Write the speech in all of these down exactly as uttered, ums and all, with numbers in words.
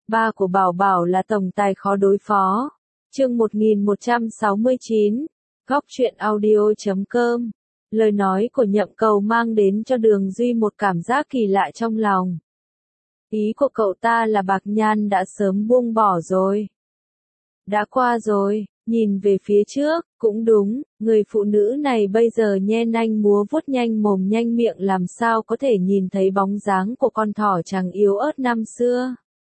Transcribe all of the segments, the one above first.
Ba của Bảo Bảo là tổng tài khó đối phó. Chương một nghìn một trăm sáu mươi chín, góc truyện audio chấm com. Lời nói của Nhậm Cầu mang đến cho Đường Duy một cảm giác kỳ lạ trong lòng. Ý của cậu ta là Bạc Nhan đã sớm buông bỏ rồi. Đã qua rồi, nhìn về phía trước, cũng đúng, người phụ nữ này bây giờ nhe nanh múa vuốt nhanh mồm nhanh miệng làm sao có thể nhìn thấy bóng dáng của con thỏ trắng yếu ớt năm xưa.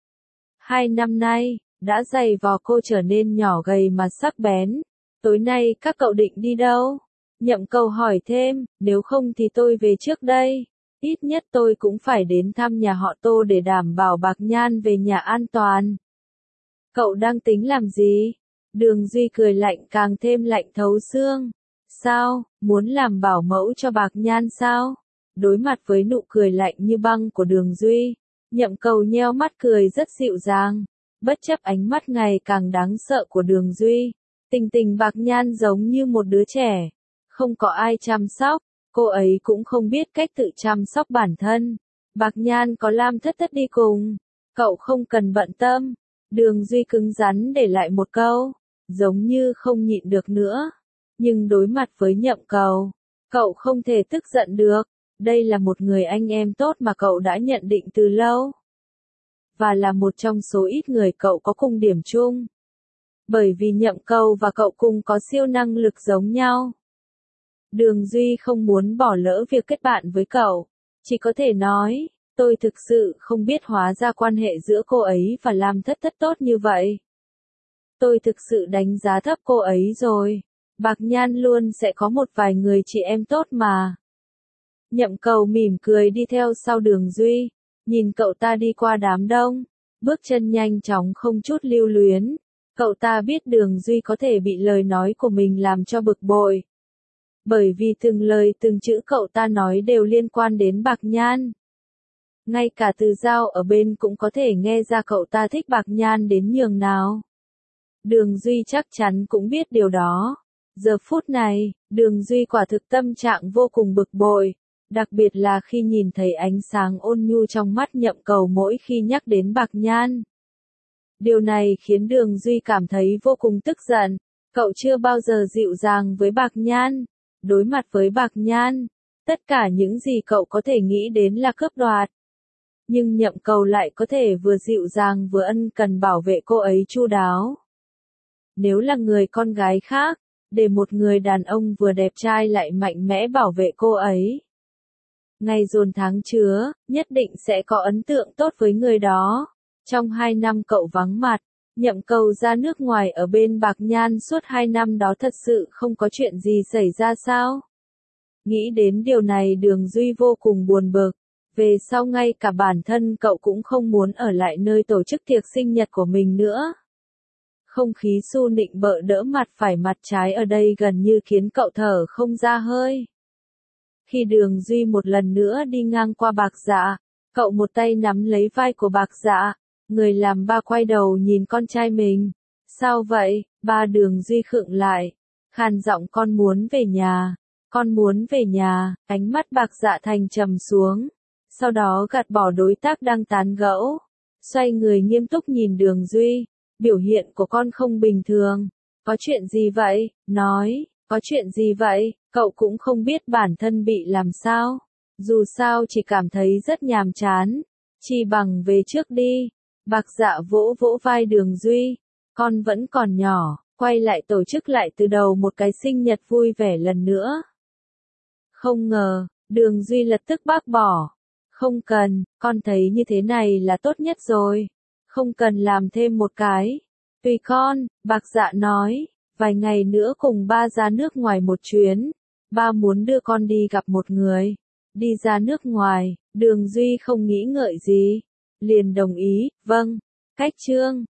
Hai năm nay, đã dày vò cô trở nên nhỏ gầy mà sắc bén. Tối nay các cậu định đi đâu? Nhậm Cầu hỏi thêm, nếu không thì tôi về trước đây. Ít nhất tôi cũng phải đến thăm nhà họ Tô để đảm bảo Bạc Nhan về nhà an toàn. Cậu đang tính làm gì? Đường Duy cười lạnh càng thêm lạnh thấu xương. Sao, muốn làm bảo mẫu cho Bạc Nhan sao? Đối mặt với nụ cười lạnh như băng của Đường Duy, Nhậm Cầu nheo mắt cười rất dịu dàng. Bất chấp ánh mắt ngày càng đáng sợ của Đường Duy, tình tình Bạc Nhan giống như một đứa trẻ. Không có ai chăm sóc, cô ấy cũng không biết cách tự chăm sóc bản thân. Bạc Nhan có Lam Thất Thất đi cùng, cậu không cần bận tâm. Đường Duy cứng rắn để lại một câu, giống như không nhịn được nữa. Nhưng đối mặt với Nhậm Cầu, cậu không thể tức giận được. Đây là một người anh em tốt mà cậu đã nhận định từ lâu. Và là một trong số ít người cậu có cùng điểm chung. Bởi vì Nhậm Cầu và cậu cùng có siêu năng lực giống nhau. Đường Duy không muốn bỏ lỡ việc kết bạn với cậu. Chỉ có thể nói, tôi thực sự không biết hóa ra quan hệ giữa cô ấy và Lam Thất Thất tốt như vậy. Tôi thực sự đánh giá thấp cô ấy rồi. Bạc Nhan luôn sẽ có một vài người chị em tốt mà. Nhậm Cầu mỉm cười đi theo sau Đường Duy, nhìn cậu ta đi qua đám đông, bước chân nhanh chóng không chút lưu luyến. Cậu ta biết Đường Duy có thể bị lời nói của mình làm cho bực bội. Bởi vì từng lời từng chữ cậu ta nói đều liên quan đến Bạc Nhan. Ngay cả Từ Giao ở bên cũng có thể nghe ra cậu ta thích Bạc Nhan đến nhường nào. Đường Duy chắc chắn cũng biết điều đó. Giờ phút này, Đường Duy quả thực tâm trạng vô cùng bực bội. Đặc biệt là khi nhìn thấy ánh sáng ôn nhu trong mắt Nhậm Cầu mỗi khi nhắc đến Bạc Nhan. Điều này khiến Đường Duy cảm thấy vô cùng tức giận. Cậu chưa bao giờ dịu dàng với Bạc Nhan. Đối mặt với Bạc Nhan, tất cả những gì cậu có thể nghĩ đến là cướp đoạt. Nhưng Nhậm Cầu lại có thể vừa dịu dàng vừa ân cần bảo vệ cô ấy chu đáo. Nếu là người con gái khác, để một người đàn ông vừa đẹp trai lại mạnh mẽ bảo vệ cô ấy. Ngày dồn tháng chứa, nhất định sẽ có ấn tượng tốt với người đó. Trong hai năm cậu vắng mặt, Nhậm Cầu ra nước ngoài ở bên Bạc Nhan suốt hai năm đó thật sự không có chuyện gì xảy ra sao? Nghĩ đến điều này Đường Duy vô cùng buồn bực. Về sau ngay cả bản thân cậu cũng không muốn ở lại nơi tổ chức tiệc sinh nhật của mình nữa. Không khí su nịnh bợ đỡ mặt phải mặt trái ở đây gần như khiến cậu thở không ra hơi. Khi Đường Duy một lần nữa đi ngang qua Bạc Dạ, cậu một tay nắm lấy vai của Bạc Dạ, người làm ba quay đầu nhìn con trai mình. Sao vậy? Ba Đường Duy khựng lại, khàn giọng con muốn về nhà, con muốn về nhà, ánh mắt Bạc Dạ thành trầm xuống. Sau đó gạt bỏ đối tác đang tán gẫu, xoay người nghiêm túc nhìn Đường Duy, biểu hiện của con không bình thường. Có chuyện gì vậy? Nói, có chuyện gì vậy? Cậu cũng không biết bản thân bị làm sao. Dù sao chỉ cảm thấy rất nhàm chán. Chỉ bằng về trước đi. Bạc Dạ vỗ vỗ vai Đường Duy. Con vẫn còn nhỏ, quay lại tổ chức lại từ đầu một cái sinh nhật vui vẻ lần nữa. Không ngờ, Đường Duy lập tức bác bỏ. Không cần, con thấy như thế này là tốt nhất rồi. Không cần làm thêm một cái. Tùy con, Bạc Dạ nói. Vài ngày nữa cùng ba ra nước ngoài một chuyến. Ba muốn đưa con đi gặp một người. Đi ra nước ngoài, Đường Duy không nghĩ ngợi gì. Liền đồng ý, vâng. Cách chương.